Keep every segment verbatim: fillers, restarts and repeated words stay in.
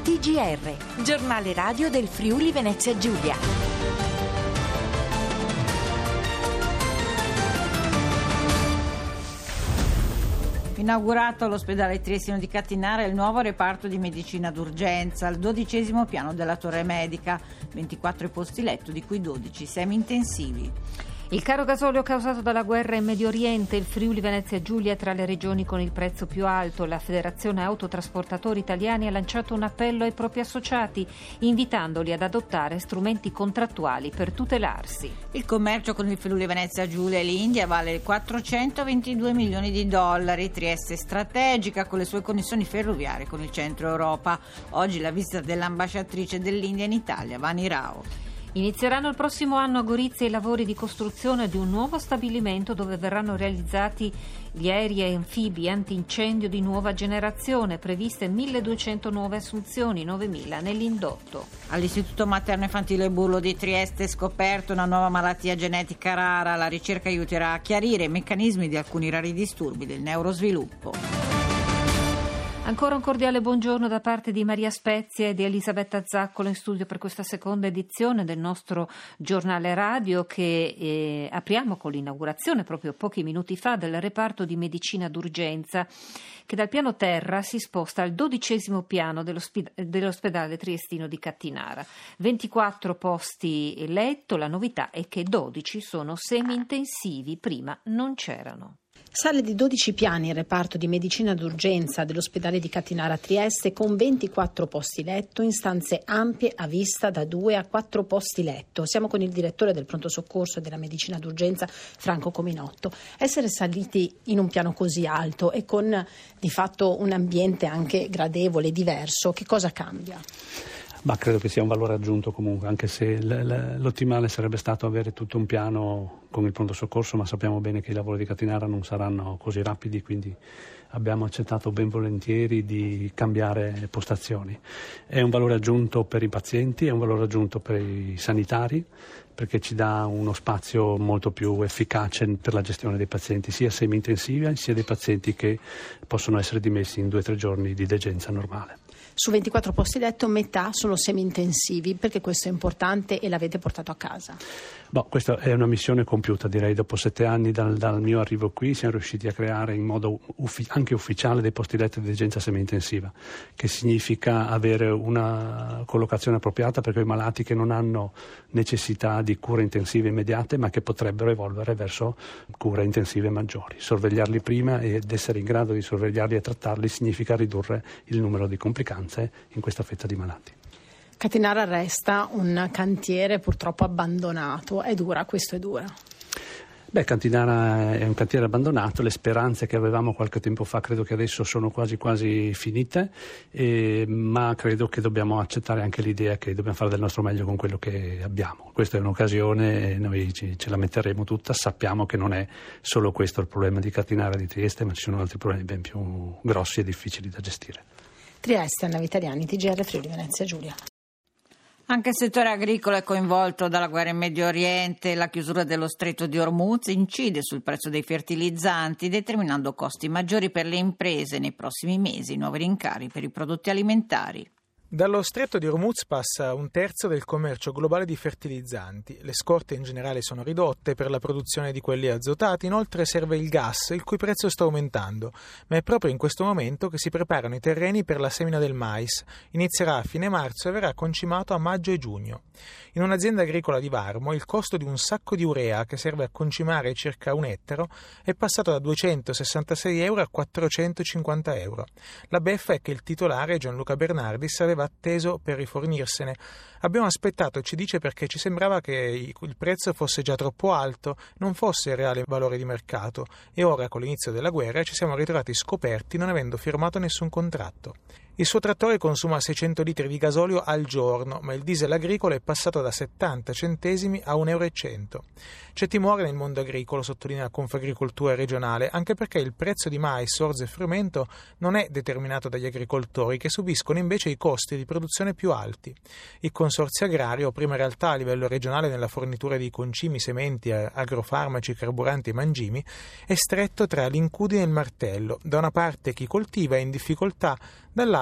T G R, giornale radio del Friuli Venezia Giulia. Inaugurato all'ospedale Triestino di Cattinara il nuovo reparto di medicina d'urgenza, al dodicesimo piano della torre medica, ventiquattro posti letto, di cui dodici semi-intensivi. Il caro gasolio causato dalla guerra in Medio Oriente, il Friuli Venezia Giulia è tra le regioni con il prezzo più alto. La Federazione Autotrasportatori Italiani ha lanciato un appello ai propri associati, invitandoli ad adottare strumenti contrattuali per tutelarsi. Il commercio con il Friuli Venezia Giulia e l'India vale quattrocentoventidue milioni di dollari. Trieste strategica con le sue connessioni ferroviarie con il centro Europa. Oggi la visita dell'ambasciatrice dell'India in Italia, Vani Rao. Inizieranno il prossimo anno a Gorizia i lavori di costruzione di un nuovo stabilimento dove verranno realizzati gli aerei e anfibi antincendio di nuova generazione, previste milleduecento nuove assunzioni, novemila nell'indotto. All'Istituto Materno Infantile Burlo di Trieste è scoperta una nuova malattia genetica rara. La ricerca aiuterà a chiarire i meccanismi di alcuni rari disturbi del neurosviluppo. Ancora un cordiale buongiorno da parte di Maria Spezia e di Elisabetta Zaccolo in studio per questa seconda edizione del nostro giornale radio che eh, apriamo con l'inaugurazione proprio pochi minuti fa del reparto di medicina d'urgenza che dal piano terra si sposta al dodicesimo piano dell'osped- dell'ospedale Triestino di Cattinara. ventiquattro posti letto, la novità è che dodici sono semi-intensivi, prima non c'erano. Sale di dodici piani il reparto di medicina d'urgenza dell'ospedale di Cattinara Trieste con ventiquattro posti letto in stanze ampie a vista da due a quattro posti letto. Siamo con il direttore del pronto soccorso e della medicina d'urgenza Franco Cominotto. Essere saliti in un piano così alto e con di fatto un ambiente anche gradevole, diverso, che cosa cambia? Ma credo che sia un valore aggiunto comunque, anche se l- l- l'ottimale sarebbe stato avere tutto un piano con il pronto soccorso, ma sappiamo bene che i lavori di Cattinara non saranno così rapidi, quindi abbiamo accettato ben volentieri di cambiare postazioni. È un valore aggiunto per i pazienti, è un valore aggiunto per i sanitari, perché ci dà uno spazio molto più efficace per la gestione dei pazienti, sia semi-intensivi sia dei pazienti che possono essere dimessi in due o tre giorni di degenza normale. Su ventiquattro posti letto metà sono semi-intensivi, perché questo è importante e l'avete portato a casa? Boh, questa è una missione compiuta, direi. Dopo sette anni dal, dal mio arrivo qui siamo riusciti a creare in modo uffi- anche ufficiale dei posti letto di degenza semi-intensiva, che significa avere una collocazione appropriata per quei malati che non hanno necessità di cure intensive immediate, ma che potrebbero evolvere verso cure intensive maggiori. Sorvegliarli prima ed essere in grado di sorvegliarli e trattarli significa ridurre il numero di complicanze in questa fetta di malati. Cattinara resta un cantiere purtroppo abbandonato, è dura, questo è dura. Beh, Cattinara è un cantiere abbandonato, le speranze che avevamo qualche tempo fa credo che adesso sono quasi quasi finite, eh, ma credo che dobbiamo accettare anche l'idea che dobbiamo fare del nostro meglio con quello che abbiamo. Questa è un'occasione e noi ci, ce la metteremo tutta. Sappiamo che non è solo questo il problema di Cattinara e di Trieste, ma ci sono altri problemi ben più grossi e difficili da gestire. Trieste, Anna Vitaliani, T G R Friuli Venezia Giulia. Anche il settore agricolo è coinvolto dalla guerra in Medio Oriente. La chiusura dello stretto di Hormuz incide sul prezzo dei fertilizzanti, determinando costi maggiori per le imprese nei prossimi mesi, nuovi rincari per i prodotti alimentari. Dallo stretto di Hormuz passa un terzo del commercio globale di fertilizzanti. Le scorte in generale sono ridotte per la produzione di quelli azotati, inoltre serve il gas, il cui prezzo sta aumentando, ma è proprio in questo momento che si preparano i terreni per la semina del mais. Inizierà a fine marzo e verrà concimato a maggio e giugno. In un'azienda agricola di Varmo il costo di un sacco di urea che serve a concimare circa un ettaro è passato da duecentosessantasei euro a quattrocentocinquanta euro. La beffa è che il titolare, Gianluca Bernardis, aveva atteso per rifornirsene. Abbiamo aspettato, ci dice, perché ci sembrava che il prezzo fosse già troppo alto, non fosse il reale valore di mercato, e ora con l'inizio della guerra ci siamo ritrovati scoperti non avendo firmato nessun contratto. Il suo trattore consuma seicento litri di gasolio al giorno, ma il diesel agricolo è passato da settanta centesimi a un euro e cento. C'è timore nel mondo agricolo, sottolinea la Confagricoltura regionale, anche perché il prezzo di mais, orzo e frumento non è determinato dagli agricoltori, che subiscono invece i costi di produzione più alti. Il consorzio agrario, prima realtà a livello regionale nella fornitura di concimi, sementi, agrofarmaci, carburanti e mangimi, è stretto tra l'incudine e il martello. Da una parte chi coltiva è in difficoltà, dall'altra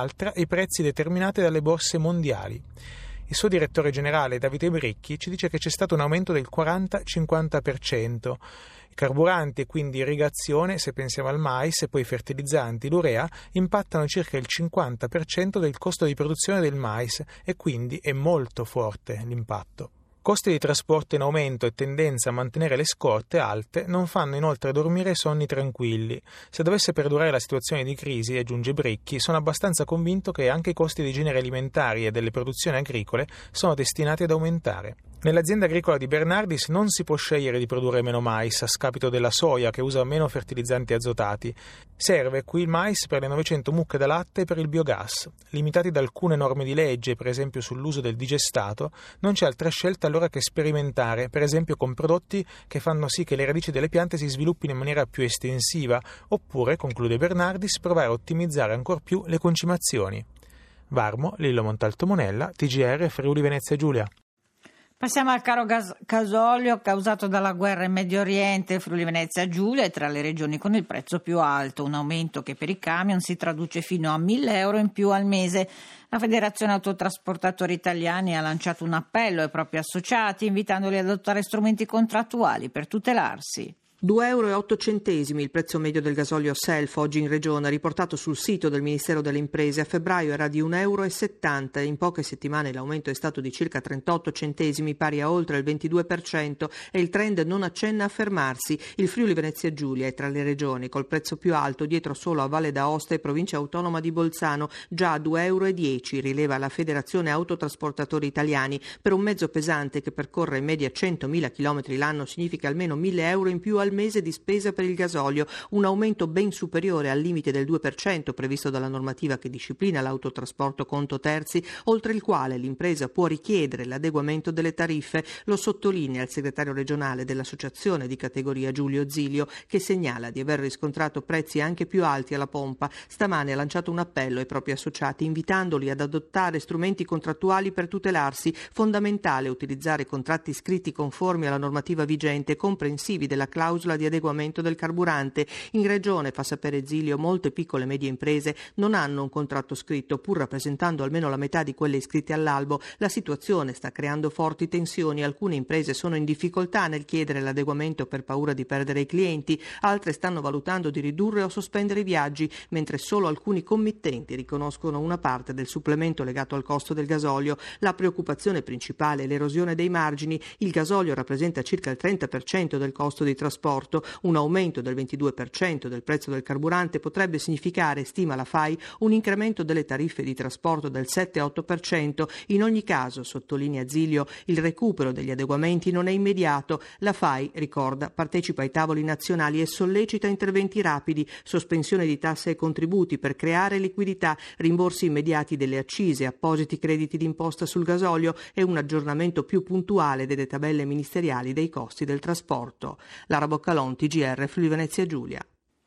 dall'altra i prezzi determinati dalle borse mondiali. Il suo direttore generale Davide Bricchi ci dice che c'è stato un aumento del quaranta cinquanta per cento. I carburanti e quindi irrigazione, se pensiamo al mais, e poi i fertilizzanti, l'urea, impattano circa il cinquanta per cento del costo di produzione del mais e quindi è molto forte l'impatto. Costi di trasporto in aumento e tendenza a mantenere le scorte alte non fanno inoltre dormire sonni tranquilli. Se dovesse perdurare la situazione di crisi, aggiunge Bricchi, sono abbastanza convinto che anche i costi dei generi alimentari e delle produzioni agricole sono destinati ad aumentare. Nell'azienda agricola di Bernardis non si può scegliere di produrre meno mais a scapito della soia che usa meno fertilizzanti azotati. Serve qui il mais per le novecento mucche da latte e per il biogas. Limitati da alcune norme di legge, per esempio sull'uso del digestato, non c'è altra scelta allora che sperimentare, per esempio con prodotti che fanno sì che le radici delle piante si sviluppino in maniera più estensiva, oppure, conclude Bernardis, provare a ottimizzare ancor più le concimazioni. Varmo, Lillo Montalto Monella, T G R Friuli Venezia Giulia. Passiamo al caro gas- gasolio causato dalla guerra in Medio Oriente. Friuli Venezia Giulia è tra le regioni con il prezzo più alto, un aumento che per i camion si traduce fino a mille euro in più al mese. La Federazione Autotrasportatori Italiani ha lanciato un appello ai propri associati invitandoli ad adottare strumenti contrattuali per tutelarsi. due euro e otto centesimi il prezzo medio del gasolio self oggi in regione, riportato sul sito del Ministero delle Imprese. A febbraio era di un euro e settanta. In poche settimane l'aumento è stato di circa trentotto centesimi, pari a oltre il ventidue per cento, e il trend non accenna a fermarsi. Il Friuli Venezia Giulia è tra le regioni col prezzo più alto, dietro solo a Valle d'Aosta e Provincia Autonoma di Bolzano, già a due euro e dieci, rileva la Federazione Autotrasportatori Italiani. Per un mezzo pesante che percorre in media centomila chilometri l'anno significa almeno mille euro in più al mese di spesa per il gasolio, un aumento ben superiore al limite del due per cento previsto dalla normativa che disciplina l'autotrasporto conto terzi, oltre il quale l'impresa può richiedere l'adeguamento delle tariffe. Lo sottolinea il segretario regionale dell'associazione di categoria Giulio Zilio, che segnala di aver riscontrato prezzi anche più alti alla pompa. Stamane ha lanciato un appello ai propri associati invitandoli ad adottare strumenti contrattuali per tutelarsi. Fondamentale utilizzare contratti scritti conformi alla normativa vigente, comprensivi della clausola di adeguamento del carburante. In regione, fa sapere Zilio, molte piccole e medie imprese non hanno un contratto scritto, pur rappresentando almeno la metà di quelle iscritte all'albo. La situazione sta creando forti tensioni. Alcune imprese sono in difficoltà nel chiedere l'adeguamento per paura di perdere i clienti, altre stanno valutando di ridurre o sospendere i viaggi, mentre solo alcuni committenti riconoscono una parte del supplemento legato al costo del gasolio. La preoccupazione principale è l'erosione dei margini. Il gasolio rappresenta circa il trenta per cento del costo di trasporto. Un aumento del ventidue per cento del prezzo del carburante potrebbe significare, stima la F A I, un incremento delle tariffe di trasporto del sette otto per cento. In ogni caso, sottolinea Zilio, il recupero degli adeguamenti non è immediato. La F A I, ricorda, partecipa ai tavoli nazionali e sollecita interventi rapidi, sospensione di tasse e contributi per creare liquidità, rimborsi immediati delle accise, appositi crediti d'imposta sul gasolio e un aggiornamento più puntuale delle tabelle ministeriali dei costi del trasporto. Lara Boccalon, T G R Friuli Venezia Giulia.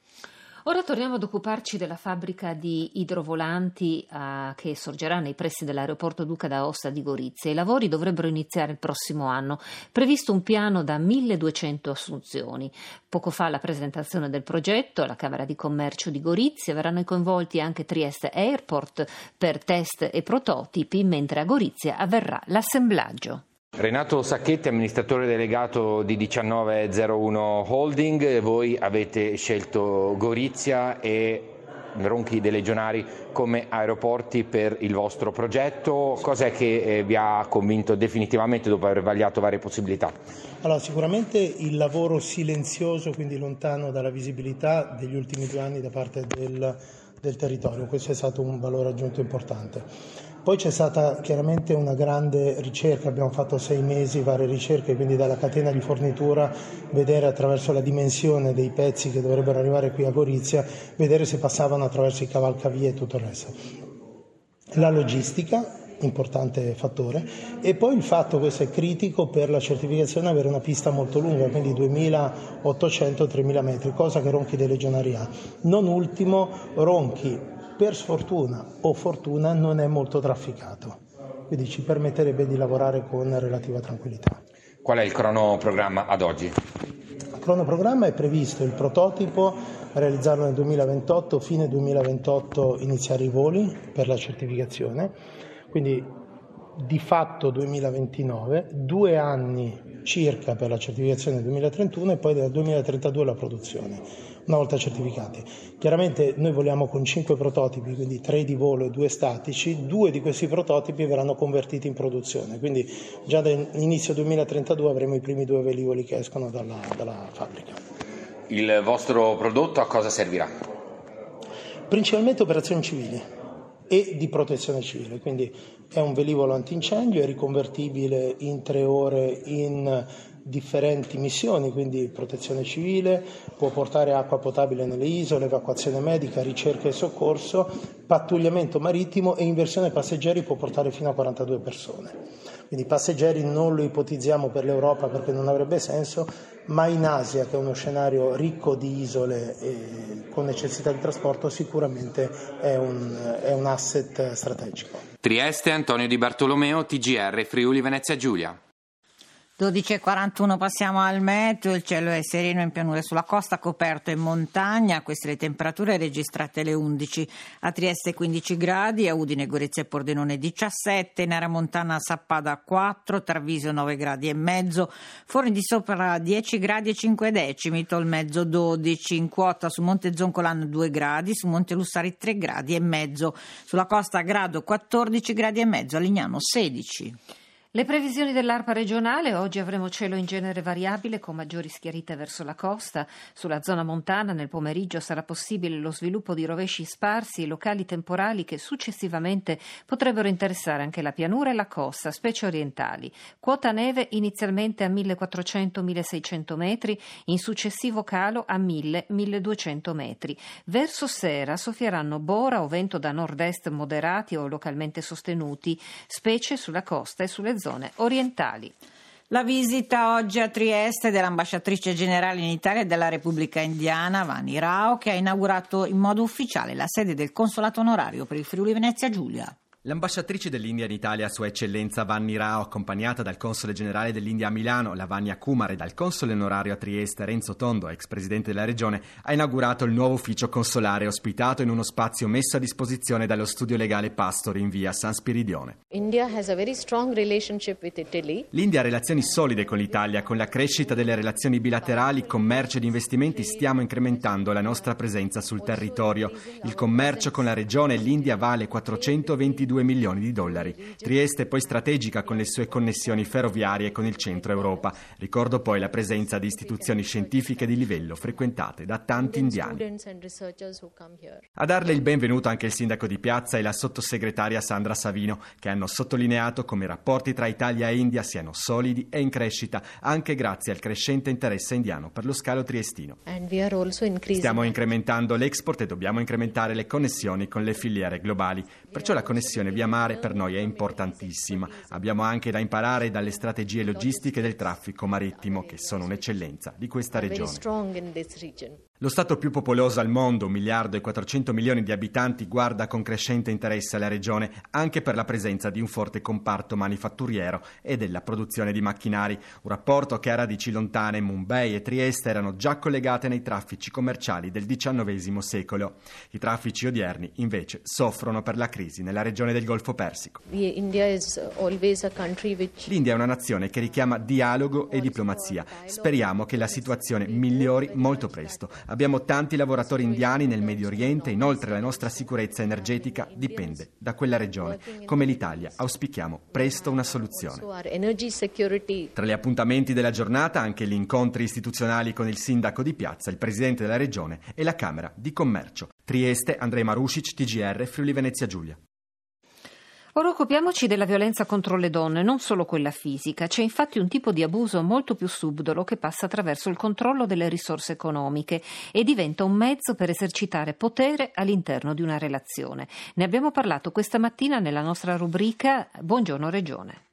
Ora torniamo ad occuparci della fabbrica di idrovolanti uh, che sorgerà nei pressi dell'aeroporto Duca d'Aosta di Gorizia. I lavori dovrebbero iniziare il prossimo anno. Previsto un piano da milleduecento assunzioni. Poco fa la presentazione del progetto alla Camera di Commercio di Gorizia. Verranno coinvolti anche Trieste Airport per test e prototipi, mentre a Gorizia avverrà l'assemblaggio. Renato Sacchetti, amministratore delegato di diciannove zero uno Holding, voi avete scelto Gorizia e Ronchi dei Legionari come aeroporti per il vostro progetto. Cos'è che vi ha convinto definitivamente dopo aver vagliato varie possibilità? Allora, sicuramente il lavoro silenzioso, quindi lontano dalla visibilità degli ultimi due anni da parte del, del territorio, questo è stato un valore aggiunto importante. Poi c'è stata chiaramente una grande ricerca, abbiamo fatto sei mesi, varie ricerche, quindi dalla catena di fornitura, vedere attraverso la dimensione dei pezzi che dovrebbero arrivare qui a Gorizia, vedere se passavano attraverso i cavalcavie e tutto il resto. La logistica, importante fattore, e poi il fatto, questo è critico per la certificazione, avere una pista molto lunga, quindi duemilaottocento tremila metri, cosa che Ronchi dei Legionari ha. Non ultimo, Ronchi, per sfortuna o fortuna, non è molto trafficato, quindi ci permetterebbe di lavorare con relativa tranquillità. Qual è il cronoprogramma ad oggi? Il cronoprogramma è previsto il prototipo, realizzarlo nel duemilaventotto, fine duemilaventotto iniziare i voli per la certificazione, quindi di fatto duemilaventinove, due anni circa per la certificazione del duemilatrentuno e poi dal duemilatrentadue la produzione, una volta certificati. Chiaramente noi voliamo con cinque prototipi, quindi tre di volo e due statici, due di questi prototipi verranno convertiti in produzione, quindi già dall'inizio duemilatrentadue avremo i primi due velivoli che escono dalla, dalla fabbrica. Il vostro prodotto a cosa servirà? Principalmente operazioni civili e di protezione civile, quindi è un velivolo antincendio, è riconvertibile in tre ore in differenti missioni, quindi protezione civile, può portare acqua potabile nelle isole, evacuazione medica, ricerca e soccorso, pattugliamento marittimo e in versione passeggeri può portare fino a quarantadue persone. Quindi passeggeri non lo ipotizziamo per l'Europa perché non avrebbe senso, ma in Asia, che è uno scenario ricco di isole e con necessità di trasporto, sicuramente è un, è un asset strategico. Trieste, Antonio Di Bartolomeo, T G R Friuli Venezia Giulia. dodici e quarantuno passiamo al meteo, il cielo è sereno in pianura sulla costa, coperto in montagna, queste le temperature registrate alle undici, a Trieste quindici gradi, a Udine, Gorizia e Pordenone diciassette, Nera Montana Sappada quattro, Tarvisio nove gradi e mezzo, Forni di Sopra dieci gradi e cinque decimi, Tolmezzo dodici, in quota su Monte Zoncolan due gradi, su Monte Lussari tre gradi e mezzo, sulla costa a Grado quattordici gradi e mezzo, a Lignano sedici. Le previsioni dell'ARPA regionale: oggi avremo cielo in genere variabile con maggiori schiarite verso la costa. Sulla zona montana nel pomeriggio sarà possibile lo sviluppo di rovesci sparsi e locali temporali che successivamente potrebbero interessare anche la pianura e la costa, specie orientali. Quota neve inizialmente a millequattrocento milleseicento metri, in successivo calo a mille milleduecento metri. Verso sera soffieranno bora o vento da nord-est moderati o localmente sostenuti, specie sulla costa e sulle zone orientali. La visita oggi a Trieste dell'ambasciatrice generale in Italia della Repubblica Indiana, Vani Rao, che ha inaugurato in modo ufficiale la sede del consolato onorario per il Friuli Venezia Giulia. L'ambasciatrice dell'India in Italia, Sua Eccellenza Vanni Rao, accompagnata dal console generale dell'India a Milano, Lavagna Kumar, e dal console onorario a Trieste, Renzo Tondo, ex presidente della regione, ha inaugurato il nuovo ufficio consolare ospitato in uno spazio messo a disposizione dallo studio legale Pastori in via San Spiridione. India has a very strong relationship with Italy. L'India ha relazioni solide con l'Italia. Con la crescita delle relazioni bilaterali, commercio ed investimenti stiamo incrementando la nostra presenza sul territorio. Il commercio con la regione e l'India vale quattrocentoventidue milioni di dollari. Trieste è poi strategica con le sue connessioni ferroviarie con il centro Europa. Ricordo poi la presenza di istituzioni scientifiche di livello frequentate da tanti indiani. A darle il benvenuto anche il sindaco di Piazza e la sottosegretaria Sandra Savino, che hanno sottolineato come i rapporti tra Italia e India siano solidi e in crescita, anche grazie al crescente interesse indiano per lo scalo triestino. Stiamo incrementando l'export e dobbiamo incrementare le connessioni con le filiere globali. Perciò la connessione via mare per noi è importantissima. Abbiamo anche da imparare dalle strategie logistiche del traffico marittimo, che sono un'eccellenza di questa regione. Lo stato più popoloso al mondo, un miliardo e quattrocento milioni di abitanti, guarda con crescente interesse alla regione anche per la presenza di un forte comparto manifatturiero e della produzione di macchinari. Un rapporto che ha radici lontane. Mumbai e Trieste erano già collegate nei traffici commerciali del diciannovesimo secolo. I traffici odierni invece soffrono per la crisi nella regione del Golfo Persico. L'India è una nazione che richiama dialogo e diplomazia. Speriamo che la situazione migliori molto presto. Abbiamo tanti lavoratori indiani nel Medio Oriente, inoltre la nostra sicurezza energetica dipende da quella regione. Come l'Italia auspichiamo presto una soluzione. Tra gli appuntamenti della giornata anche gli incontri istituzionali con il sindaco di Piazza, il presidente della regione e la Camera di Commercio. Trieste, Andrej Marušić, T G R Friuli Venezia Giulia. Ora occupiamoci della violenza contro le donne, non solo quella fisica. C'è infatti un tipo di abuso molto più subdolo che passa attraverso il controllo delle risorse economiche e diventa un mezzo per esercitare potere all'interno di una relazione. Ne abbiamo parlato questa mattina nella nostra rubrica Buongiorno Regione.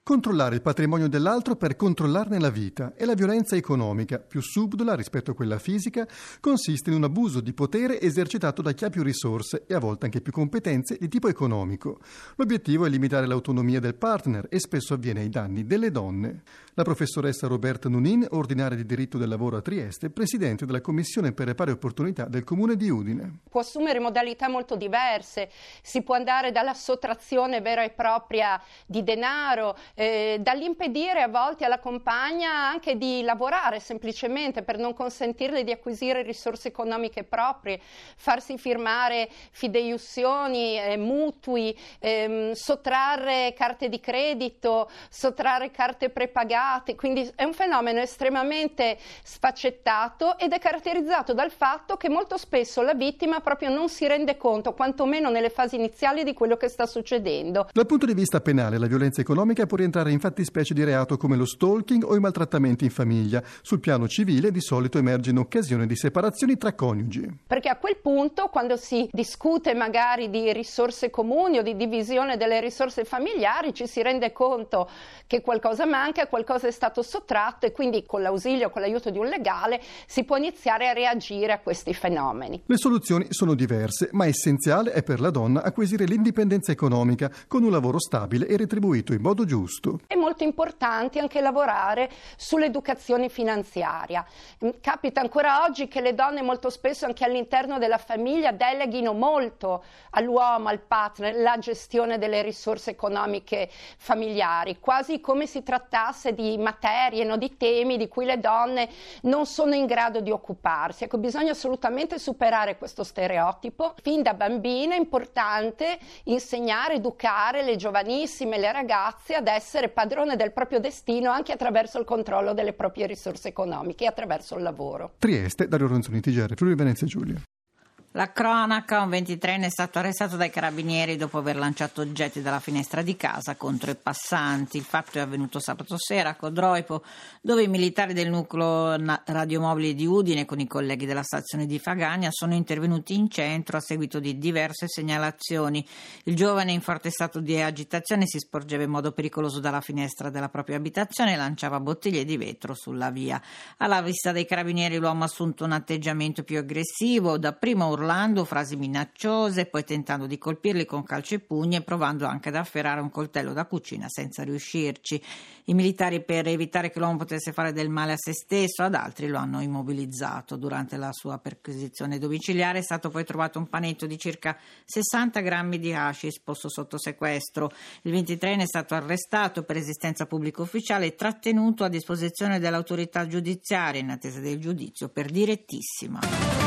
controllare il patrimonio dell'altro per controllarne la vita, e la violenza economica, più subdola rispetto a quella fisica, consiste in un abuso di potere esercitato da chi ha più risorse e a volte anche più competenze di tipo economico. L'obiettivo è limitare l'autonomia del partner e spesso avviene ai danni delle donne. La professoressa Roberta Nunin, ordinaria di diritto del lavoro a Trieste, presidente della Commissione per le pari opportunità del Comune di Udine. Può assumere modalità molto diverse, si può andare dalla sottrazione vera e propria di denaro, eh, dall'impedire a volte alla compagna anche di lavorare semplicemente per non consentirle di acquisire risorse economiche proprie, farsi firmare fideiussioni, eh, mutui, ehm, sottrarre carte di credito, sottrarre carte prepagate. Quindi è un fenomeno estremamente sfaccettato ed è caratterizzato dal fatto che molto spesso la vittima proprio non si rende conto, quantomeno nelle fasi iniziali, di quello che sta succedendo. Dal punto di vista penale, la violenza economica può rientrare in fattispecie di reato come lo stalking o i maltrattamenti in famiglia. Sul piano civile di solito emerge in occasione di separazioni tra coniugi. Perché a quel punto, quando si discute magari di risorse comuni o di divisione delle risorse familiari, ci si rende conto che qualcosa manca, qualcosa è stato sottratto, e quindi con l'ausilio, con l'aiuto di un legale, si può iniziare a reagire a questi fenomeni. Le soluzioni sono diverse, ma essenziale è per la donna acquisire l'indipendenza economica con un lavoro stabile e retribuito in modo giusto. È molto importante anche lavorare sull'educazione finanziaria. Capita ancora oggi che le donne molto spesso anche all'interno della famiglia deleghino molto all'uomo, al partner, la gestione delle risorse economiche familiari, quasi come si trattasse di materie, no, di temi di cui le donne non sono in grado di occuparsi. Ecco, bisogna assolutamente superare questo stereotipo. Fin da bambine è importante insegnare, educare le giovanissime, le ragazze ad essere padrone del proprio destino anche attraverso il controllo delle proprie risorse economiche e attraverso il lavoro. Trieste, Dario Ronzoni, T G R, Friuli Venezia Giulia. La cronaca, un ventitreenne è stato arrestato dai carabinieri dopo aver lanciato oggetti dalla finestra di casa contro i passanti. Il fatto è avvenuto sabato sera a Codroipo, dove i militari del nucleo radiomobile di Udine con i colleghi della stazione di Fagagna sono intervenuti in centro a seguito di diverse segnalazioni. Il giovane, in forte stato di agitazione, si sporgeva in modo pericoloso dalla finestra della propria abitazione e lanciava bottiglie di vetro sulla via. Alla vista dei carabinieri l'uomo ha assunto un atteggiamento più aggressivo, dapprima urlando urlando frasi minacciose, poi tentando di colpirli con calci e pugni e provando anche ad afferrare un coltello da cucina senza riuscirci. I militari, per evitare che l'uomo potesse fare del male a se stesso o ad altri, lo hanno immobilizzato. Durante la sua perquisizione domiciliare è stato poi trovato un panetto di circa sessanta grammi di hashish posto sotto sequestro. Il ventitreenne è stato arrestato per resistenza pubblica ufficiale e trattenuto a disposizione dell'autorità giudiziaria in attesa del giudizio per direttissima.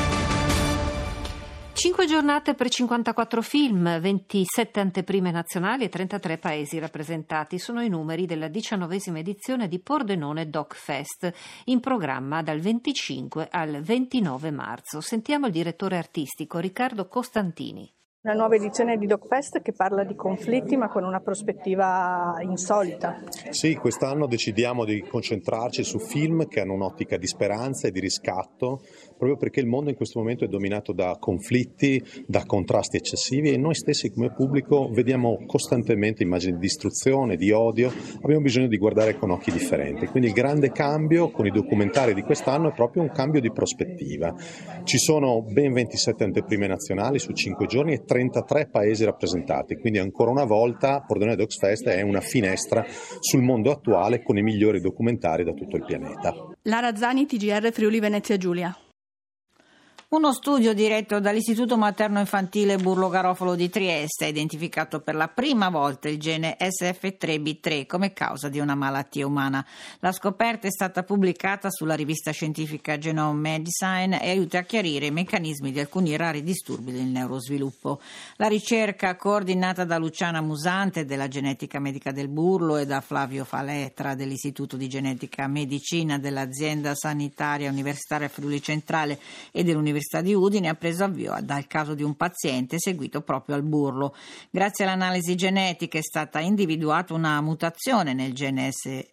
Cinque giornate per cinquantaquattro film, ventisette anteprime nazionali e trentatré paesi rappresentati. Sono i numeri della diciannovesima edizione di Pordenone Doc Fest, in programma dal venticinque al ventinove marzo. Sentiamo il direttore artistico Riccardo Costantini. Una nuova edizione di DocFest che parla di conflitti ma con una prospettiva insolita. Sì, quest'anno decidiamo di concentrarci su film che hanno un'ottica di speranza e di riscatto, proprio perché il mondo in questo momento è dominato da conflitti, da contrasti eccessivi e noi stessi come pubblico vediamo costantemente immagini di distruzione, di odio, abbiamo bisogno di guardare con occhi differenti. Quindi il grande cambio con i documentari di quest'anno è proprio un cambio di prospettiva. Ci sono ben ventisette anteprime nazionali su cinque giorni e trentatré paesi rappresentati, quindi ancora una volta Pordenone Docs Fest è una finestra sul mondo attuale con i migliori documentari da tutto il pianeta. Lara Zani, T G R Friuli Venezia Giulia. Uno studio diretto dall'Istituto Materno Infantile Burlo Garofalo di Trieste ha identificato per la prima volta il gene S F tre B tre come causa di una malattia umana. La scoperta è stata pubblicata sulla rivista scientifica Genome Medicine e aiuta a chiarire i meccanismi di alcuni rari disturbi del neurosviluppo. La ricerca, coordinata da Luciana Musante della Genetica Medica del Burlo e da Flavio Faletra dell'Istituto di Genetica Medicina dell'Azienda Sanitaria Universitaria Friuli Centrale e dell'Università dell'Università di Udine ha preso avvio dal caso di un paziente seguito proprio al burlo. Grazie all'analisi genetica è stata individuata una mutazione nel gene S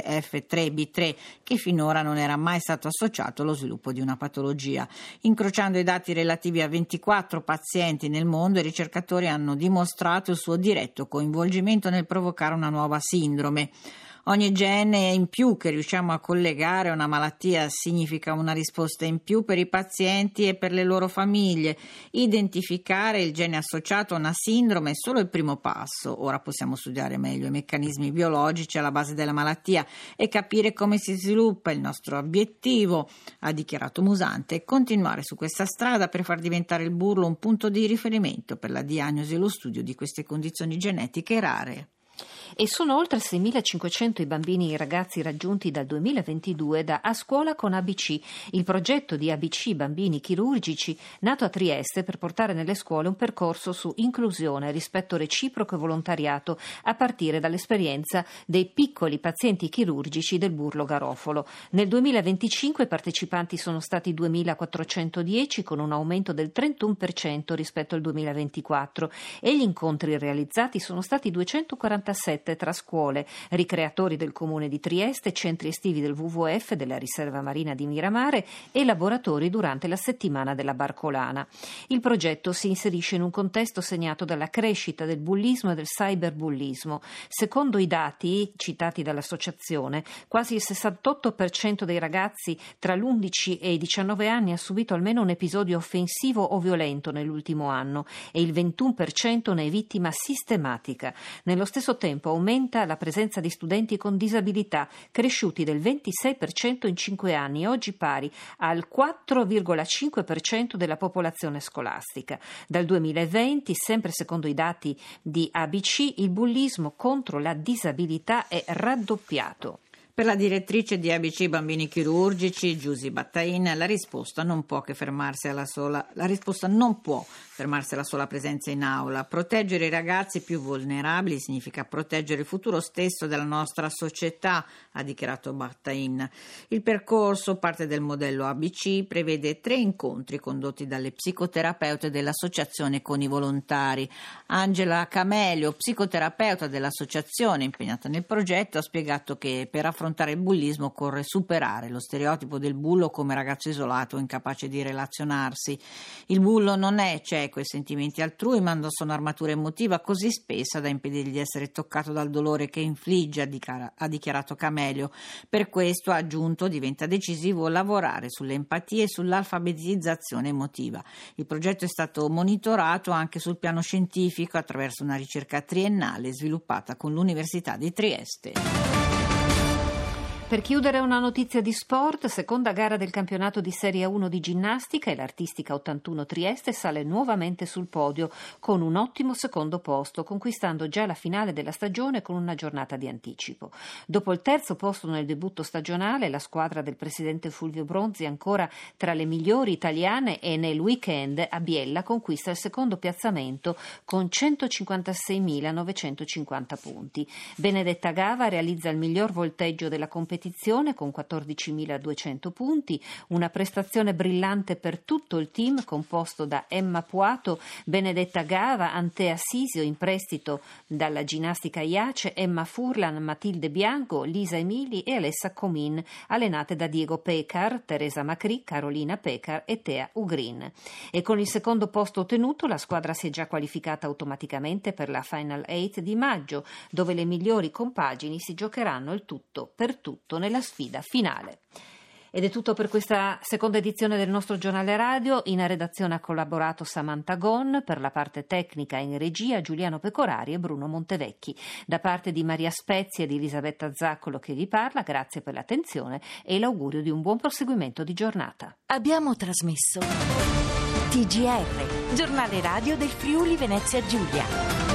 F tre B tre che finora non era mai stato associato allo sviluppo di una patologia. Incrociando i dati relativi a ventiquattro pazienti nel mondo, i ricercatori hanno dimostrato il suo diretto coinvolgimento nel provocare una nuova sindrome. Ogni gene in più che riusciamo a collegare a una malattia significa una risposta in più per i pazienti e per le loro famiglie. Identificare il gene associato a una sindrome è solo il primo passo. Ora possiamo studiare meglio i meccanismi biologici alla base della malattia e capire come si sviluppa. Il nostro obiettivo, ha dichiarato Musante, è continuare su questa strada per far diventare il burlo un punto di riferimento per la diagnosi e lo studio di queste condizioni genetiche rare. E sono oltre seimilacinquecento i bambini e i ragazzi raggiunti dal duemilaventidue da A Scuola con A B C, il progetto di A B C Bambini Chirurgici nato a Trieste per portare nelle scuole un percorso su inclusione, rispetto reciproco e volontariato a partire dall'esperienza dei piccoli pazienti chirurgici del Burlo Garofolo. Nel duemilaventicinque i partecipanti sono stati duemilaquattrocentodieci con un aumento del trentuno per cento rispetto al duemilaventiquattro e gli incontri realizzati sono stati duecentoquarantasette tra scuole, ricreatori del comune di Trieste, centri estivi del W W F della riserva marina di Miramare e laboratori durante la settimana della Barcolana. Il progetto si inserisce in un contesto segnato dalla crescita del bullismo e del cyberbullismo. Secondo i dati citati dall'associazione, quasi il sessantotto per cento dei ragazzi tra l'undici e i diciannove anni ha subito almeno un episodio offensivo o violento nell'ultimo anno e il ventuno per cento ne è vittima sistematica. Nello stesso tempo aumenta la presenza di studenti con disabilità, cresciuti del ventisei per cento in cinque anni, oggi pari al quattro virgola cinque per cento della popolazione scolastica. Dal duemilaventi, sempre secondo i dati di A B C, il bullismo contro la disabilità è raddoppiato. Per la direttrice di A B C Bambini Chirurgici, Giusy Battain, la risposta non può che fermarsi alla sola la risposta non può fermarsi alla sola presenza in aula. Proteggere i ragazzi più vulnerabili significa proteggere il futuro stesso della nostra società, ha dichiarato Battain. Il percorso parte del modello A B C, prevede tre incontri condotti dalle psicoterapeute dell'associazione con i volontari. Angela Camelio, psicoterapeuta dell'associazione impegnata nel progetto, ha spiegato che per affrontare il bullismo occorre superare lo stereotipo del bullo come ragazzo isolato o incapace di relazionarsi. Il bullo non è cieco ai sentimenti altrui, ma indossa un'armatura emotiva così spessa da impedirgli di essere toccato dal dolore che infligge, ha dichiarato Camelio. Per questo, ha aggiunto, diventa decisivo lavorare sull'empatia e sull'alfabetizzazione emotiva. Il progetto è stato monitorato anche sul piano scientifico attraverso una ricerca triennale sviluppata con l'Università di Trieste. Per chiudere una notizia di sport, seconda gara del campionato di Serie uno di ginnastica e l'Artistica ottantuno Trieste sale nuovamente sul podio con un ottimo secondo posto, conquistando già la finale della stagione con una giornata di anticipo. Dopo il terzo posto nel debutto stagionale, la squadra del presidente Fulvio Bronzi, ancora tra le migliori italiane, e nel weekend a Biella conquista il secondo piazzamento con centocinquantaseimila novecentocinquanta punti. Benedetta Gava realizza il miglior volteggio della competizione con quattordicimiladuecento punti, una prestazione brillante per tutto il team composto da Emma Puato, Benedetta Gava, Antea Sisio in prestito dalla ginnastica Iace, Emma Furlan, Matilde Bianco, Lisa Emili e Alessa Comin, allenate da Diego Pecar, Teresa Macri, Carolina Pecar e Tea Ugrin. E con il secondo posto ottenuto la squadra si è già qualificata automaticamente per la Final Eight di maggio, dove le migliori compagini si giocheranno il tutto per tutto nella sfida finale. Ed è tutto per questa seconda edizione del nostro giornale radio. In redazione ha collaborato Samantha Gon, per la parte tecnica in regia Giuliano Pecorari e Bruno Montevecchi. Da parte di Maria Spezia e di Elisabetta Zaccolo che vi parla, grazie per l'attenzione e l'augurio di un buon proseguimento di giornata. Abbiamo trasmesso T G R, giornale radio del Friuli Venezia Giulia.